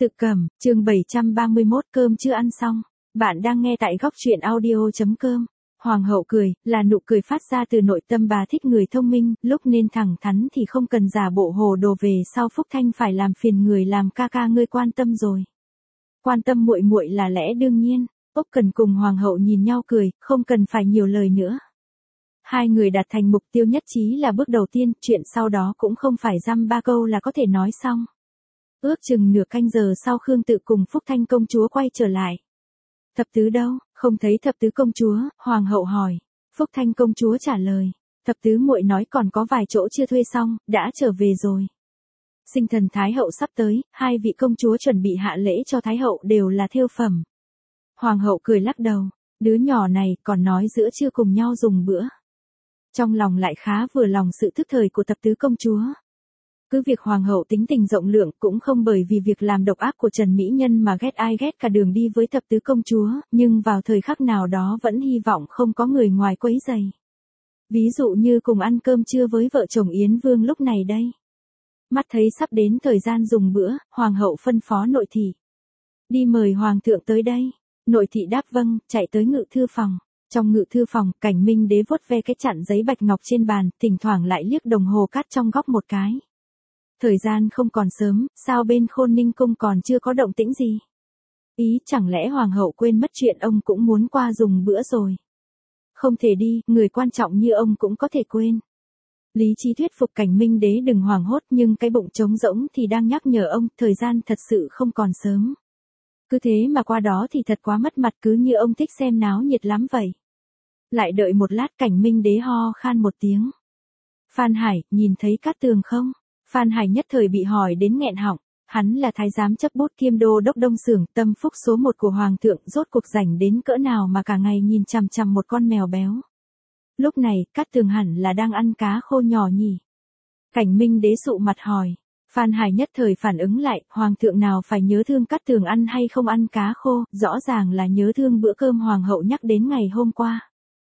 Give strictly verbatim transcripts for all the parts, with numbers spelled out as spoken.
Tự Cẩm, chương bảy trăm ba mươi mốt cơm chưa ăn xong. Bạn đang nghe tại góc truyện audio.com. Hoàng hậu cười, là nụ cười phát ra từ nội tâm bà thích người thông minh, lúc nên thẳng thắn thì không cần giả bộ hồ đồ về sau Phúc Thanh phải làm phiền người làm ca ca ngươi quan tâm rồi. Quan tâm muội muội là lẽ đương nhiên. Úc Cần cùng hoàng hậu nhìn nhau cười, không cần phải nhiều lời nữa. Hai người đạt thành mục tiêu nhất trí là bước đầu tiên, chuyện sau đó cũng không phải dăm ba câu là có thể nói xong. Ước chừng nửa canh giờ sau Khương Tự cùng Phúc Thanh công chúa quay trở lại. Thập tứ đâu, không thấy thập tứ công chúa, hoàng hậu hỏi. Phúc Thanh công chúa trả lời. Thập tứ muội nói còn có vài chỗ chưa thuê xong, đã trở về rồi. Sinh thần Thái hậu sắp tới, hai vị công chúa chuẩn bị hạ lễ cho Thái hậu đều là thêu phẩm. Hoàng hậu cười lắc đầu, đứa nhỏ này còn nói giữa trưa cùng nhau dùng bữa. Trong lòng lại khá vừa lòng sự thức thời của thập tứ công chúa. Cứ việc hoàng hậu tính tình rộng lượng cũng không bởi vì việc làm độc ác của Trần Mỹ Nhân mà ghét ai ghét cả đường đi với thập tứ công chúa, nhưng vào thời khắc nào đó vẫn hy vọng không có người ngoài quấy rầy. Ví dụ như cùng ăn cơm trưa với vợ chồng Yến Vương lúc này đây. Mắt thấy sắp đến thời gian dùng bữa, hoàng hậu phân phó nội thị. Đi mời hoàng thượng tới đây. Nội thị đáp vâng, chạy tới ngự thư phòng. Trong ngự thư phòng, Cảnh Minh Đế vuốt ve cái chặn giấy bạch ngọc trên bàn, thỉnh thoảng lại liếc đồng hồ cát trong góc một cái. Thời gian không còn sớm, sao bên Khôn Ninh cung còn chưa có động tĩnh gì? Ý chẳng lẽ hoàng hậu quên mất chuyện ông cũng muốn qua dùng bữa rồi? Không thể đi, người quan trọng như ông cũng có thể quên. Lý trí thuyết phục Cảnh Minh Đế đừng hoảng hốt, nhưng cái bụng trống rỗng thì đang nhắc nhở ông, thời gian thật sự không còn sớm. Cứ thế mà qua đó thì thật quá mất mặt, cứ như ông thích xem náo nhiệt lắm vậy. Lại đợi một lát, Cảnh Minh Đế ho khan một tiếng. Phan Hải, nhìn thấy Cát Tường không? Phan Hải nhất thời bị hỏi đến nghẹn họng, hắn là thái giám chấp bút kiêm đô đốc Đông Xưởng, tâm phúc số một của hoàng thượng, rốt cuộc rảnh đến cỡ nào mà cả ngày nhìn chằm chằm một con mèo béo. Lúc này, Cát Tường hẳn là đang ăn cá khô nhỏ nhỉ? Cảnh Minh Đế sụ mặt hỏi. Phan Hải nhất thời phản ứng lại, hoàng thượng nào phải nhớ thương Cát Tường ăn hay không ăn cá khô, rõ ràng là nhớ thương bữa cơm hoàng hậu nhắc đến ngày hôm qua.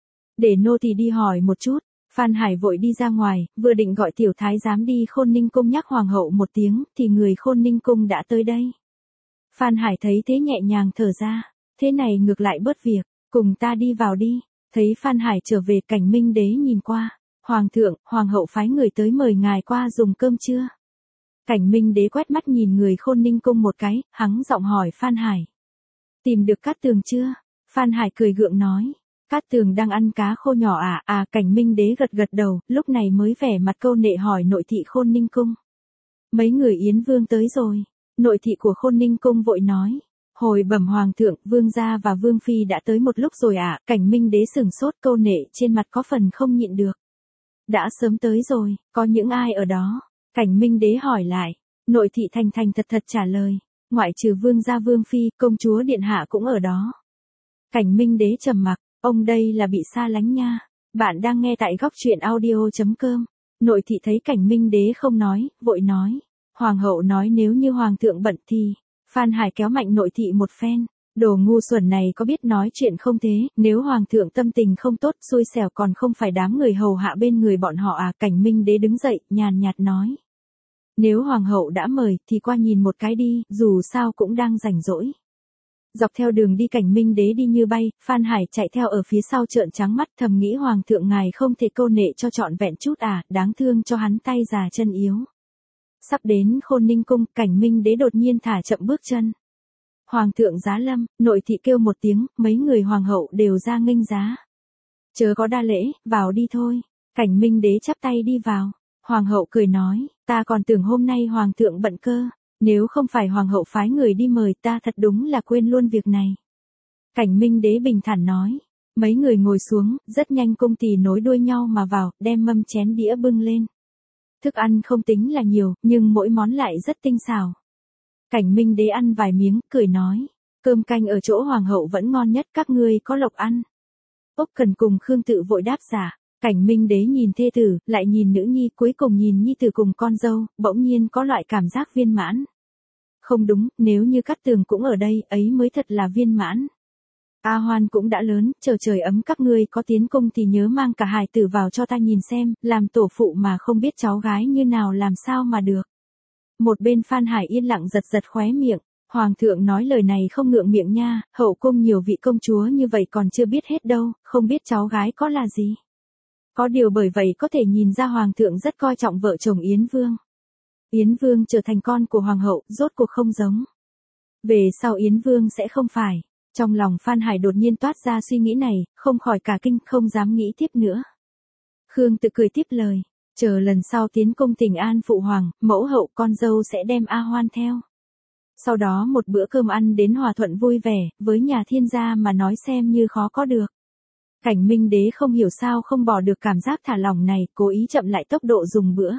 Để nô tỳ đi hỏi một chút. Phan Hải vội đi ra ngoài, vừa định gọi tiểu thái giám đi Khôn Ninh cung nhắc hoàng hậu một tiếng, thì người Khôn Ninh cung đã tới đây. Phan Hải thấy thế nhẹ nhàng thở ra, thế này ngược lại bớt việc, cùng ta đi vào đi. Thấy Phan Hải trở về, Cảnh Minh Đế nhìn qua, hoàng thượng, hoàng hậu phái người tới mời ngài qua dùng cơm trưa. Cảnh Minh Đế quét mắt nhìn người Khôn Ninh cung một cái, hắng giọng hỏi Phan Hải. Tìm được Cát Tường chưa? Phan Hải cười gượng nói. Cát Tường đang ăn cá khô nhỏ à? À, Cảnh Minh Đế gật gật đầu, lúc này mới vẻ mặt câu nệ hỏi nội thị Khôn Ninh cung. Mấy người Yến Vương tới rồi. Nội thị của Khôn Ninh cung vội nói. Hồi bẩm hoàng thượng, vương gia và vương phi đã tới một lúc rồi à? Cảnh Minh Đế sửng sốt, câu nệ trên mặt có phần không nhịn được. Đã sớm tới rồi, có những ai ở đó? Cảnh Minh Đế hỏi lại. Nội thị thành thành thật thật trả lời. Ngoại trừ vương gia vương phi, công chúa điện hạ cũng ở đó. Cảnh Minh Đế trầm mặc. Ông đây là bị xa lánh nha. Bạn đang nghe tại góc truyện audio.com. Nội thị thấy Cảnh Minh Đế không nói, vội nói. Hoàng hậu nói nếu như hoàng thượng bận thì. Phan Hải kéo mạnh nội thị một phen. Đồ ngu xuẩn này có biết nói chuyện không thế, nếu hoàng thượng tâm tình không tốt, xui xẻo còn không phải đám người hầu hạ bên người bọn họ à? Cảnh Minh Đế đứng dậy, nhàn nhạt nói. Nếu hoàng hậu đã mời, thì qua nhìn một cái đi, dù sao cũng đang rảnh rỗi. Dọc theo đường đi Cảnh Minh Đế đi như bay, Phan Hải chạy theo ở phía sau trợn trắng mắt, thầm nghĩ hoàng thượng ngài không thể câu nệ cho trọn vẹn chút à, đáng thương cho hắn tay già chân yếu. Sắp đến Khôn Ninh cung, Cảnh Minh Đế đột nhiên thả chậm bước chân. Hoàng thượng giá lâm, nội thị kêu một tiếng, mấy người hoàng hậu đều ra nghênh giá. Chớ có đa lễ, vào đi thôi. Cảnh Minh Đế chắp tay đi vào. Hoàng hậu cười nói, ta còn tưởng hôm nay hoàng thượng bận cơ. Nếu không phải hoàng hậu phái người đi mời, ta thật đúng là quên luôn việc này. Cảnh Minh Đế bình thản nói. Mấy người ngồi xuống, rất nhanh cung tỳ nối đuôi nhau mà vào, đem mâm chén đĩa bưng lên. Thức ăn không tính là nhiều, nhưng mỗi món lại rất tinh xảo. Cảnh Minh Đế ăn vài miếng, cười nói. Cơm canh ở chỗ hoàng hậu vẫn ngon nhất, các ngươi có lộc ăn. Úc Cần cùng Khương Tự vội đáp giả. Cảnh Minh Đế nhìn thê tử, lại nhìn nữ nhi, cuối cùng nhìn nhi tử cùng con dâu, bỗng nhiên có loại cảm giác viên mãn. Không đúng, nếu như Cát Tường cũng ở đây, ấy mới thật là viên mãn. A Hoan cũng đã lớn, chờ trời ấm các ngươi có tiến cung thì nhớ mang cả hài tử vào cho ta nhìn xem, làm tổ phụ mà không biết cháu gái như nào làm sao mà được. Một bên Phan Hải yên lặng giật giật khóe miệng, Hoàng thượng nói lời này không ngượng miệng nha, hậu cung nhiều vị công chúa như vậy còn chưa biết hết đâu, không biết cháu gái có là gì. Có điều bởi vậy có thể nhìn ra Hoàng thượng rất coi trọng vợ chồng Yến Vương. Yến Vương trở thành con của Hoàng hậu, rốt cuộc không giống. Về sau Yến Vương sẽ không phải. Trong lòng Phan Hải đột nhiên toát ra suy nghĩ này, không khỏi cả kinh, không dám nghĩ tiếp nữa. Khương Tự cười tiếp lời, chờ lần sau tiến cung thỉnh an phụ hoàng, mẫu hậu con dâu sẽ đem A Hoan theo. Sau đó một bữa cơm ăn đến hòa thuận vui vẻ, với nhà thiên gia mà nói xem như khó có được. Cảnh Minh Đế không hiểu sao không bỏ được cảm giác thả lỏng này, cố ý chậm lại tốc độ dùng bữa.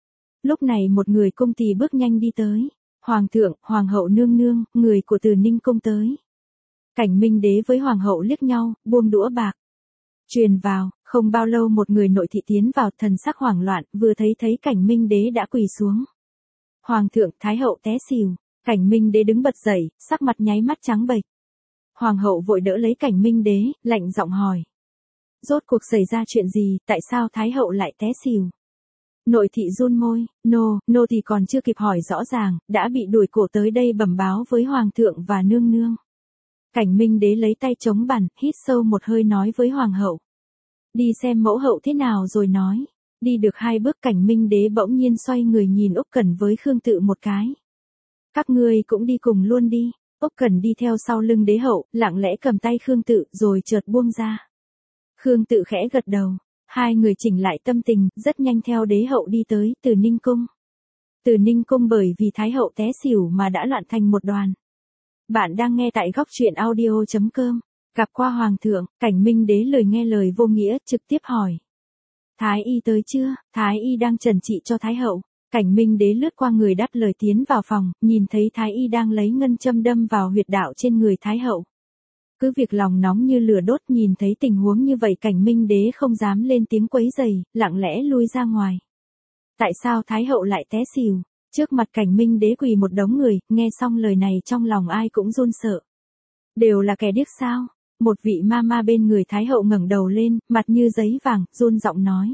Lúc này một người cung tỳ bước nhanh đi tới. Hoàng thượng, Hoàng hậu nương nương, người của Từ Ninh cung tới. Cảnh Minh Đế với Hoàng hậu liếc nhau, buông đũa bạc. Truyền vào, không bao lâu một người nội thị tiến vào, thần sắc hoảng loạn, vừa thấy thấy Cảnh Minh Đế đã quỳ xuống. Hoàng thượng, Thái hậu té xỉu. Cảnh Minh Đế đứng bật dậy, sắc mặt nháy mắt trắng bệch. Hoàng hậu vội đỡ lấy Cảnh Minh Đế, lạnh giọng hỏi. Rốt cuộc xảy ra chuyện gì, tại sao Thái hậu lại té xỉu? Nội thị run môi, nô, nô thì còn chưa kịp hỏi rõ ràng, đã bị đuổi cổ tới đây bẩm báo với Hoàng thượng và nương nương. Cảnh Minh Đế lấy tay chống bàn, hít sâu một hơi nói với Hoàng hậu. Đi xem mẫu hậu thế nào rồi nói. Đi được hai bước Cảnh Minh Đế bỗng nhiên xoay người nhìn Úc Cẩn với Khương Tự một cái. Các ngươi cũng đi cùng luôn đi. Úc Cẩn đi theo sau lưng đế hậu, lặng lẽ cầm tay Khương Tự rồi chợt buông ra. Khương Tự khẽ gật đầu. Hai người chỉnh lại tâm tình, rất nhanh theo đế hậu đi tới Từ Ninh cung. Từ Ninh cung bởi vì Thái hậu té xỉu mà đã loạn thành một đoàn. Bạn đang nghe tại góc truyện audio chấm com. Gặp qua Hoàng thượng, Cảnh Minh Đế lời nghe lời vô nghĩa, trực tiếp hỏi. Thái y tới chưa? Thái y đang trần trị cho Thái hậu. Cảnh Minh Đế lướt qua người đáp lời tiến vào phòng, nhìn thấy Thái y đang lấy ngân châm đâm vào huyệt đạo trên người Thái hậu. Cứ việc lòng nóng như lửa đốt, nhìn thấy tình huống như vậy Cảnh Minh Đế không dám lên tiếng quấy rầy, lặng lẽ lui ra ngoài. Tại sao Thái hậu lại té xỉu? Trước mặt Cảnh Minh Đế quỳ một đống người, nghe xong lời này trong lòng ai cũng run sợ. Đều là kẻ điếc sao? Một vị ma ma bên người Thái hậu ngẩng đầu lên, mặt như giấy vàng, run giọng nói.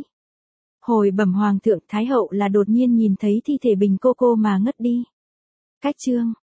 Hồi bẩm Hoàng thượng, Thái hậu là đột nhiên nhìn thấy thi thể Bình cô cô mà ngất đi. Cách chương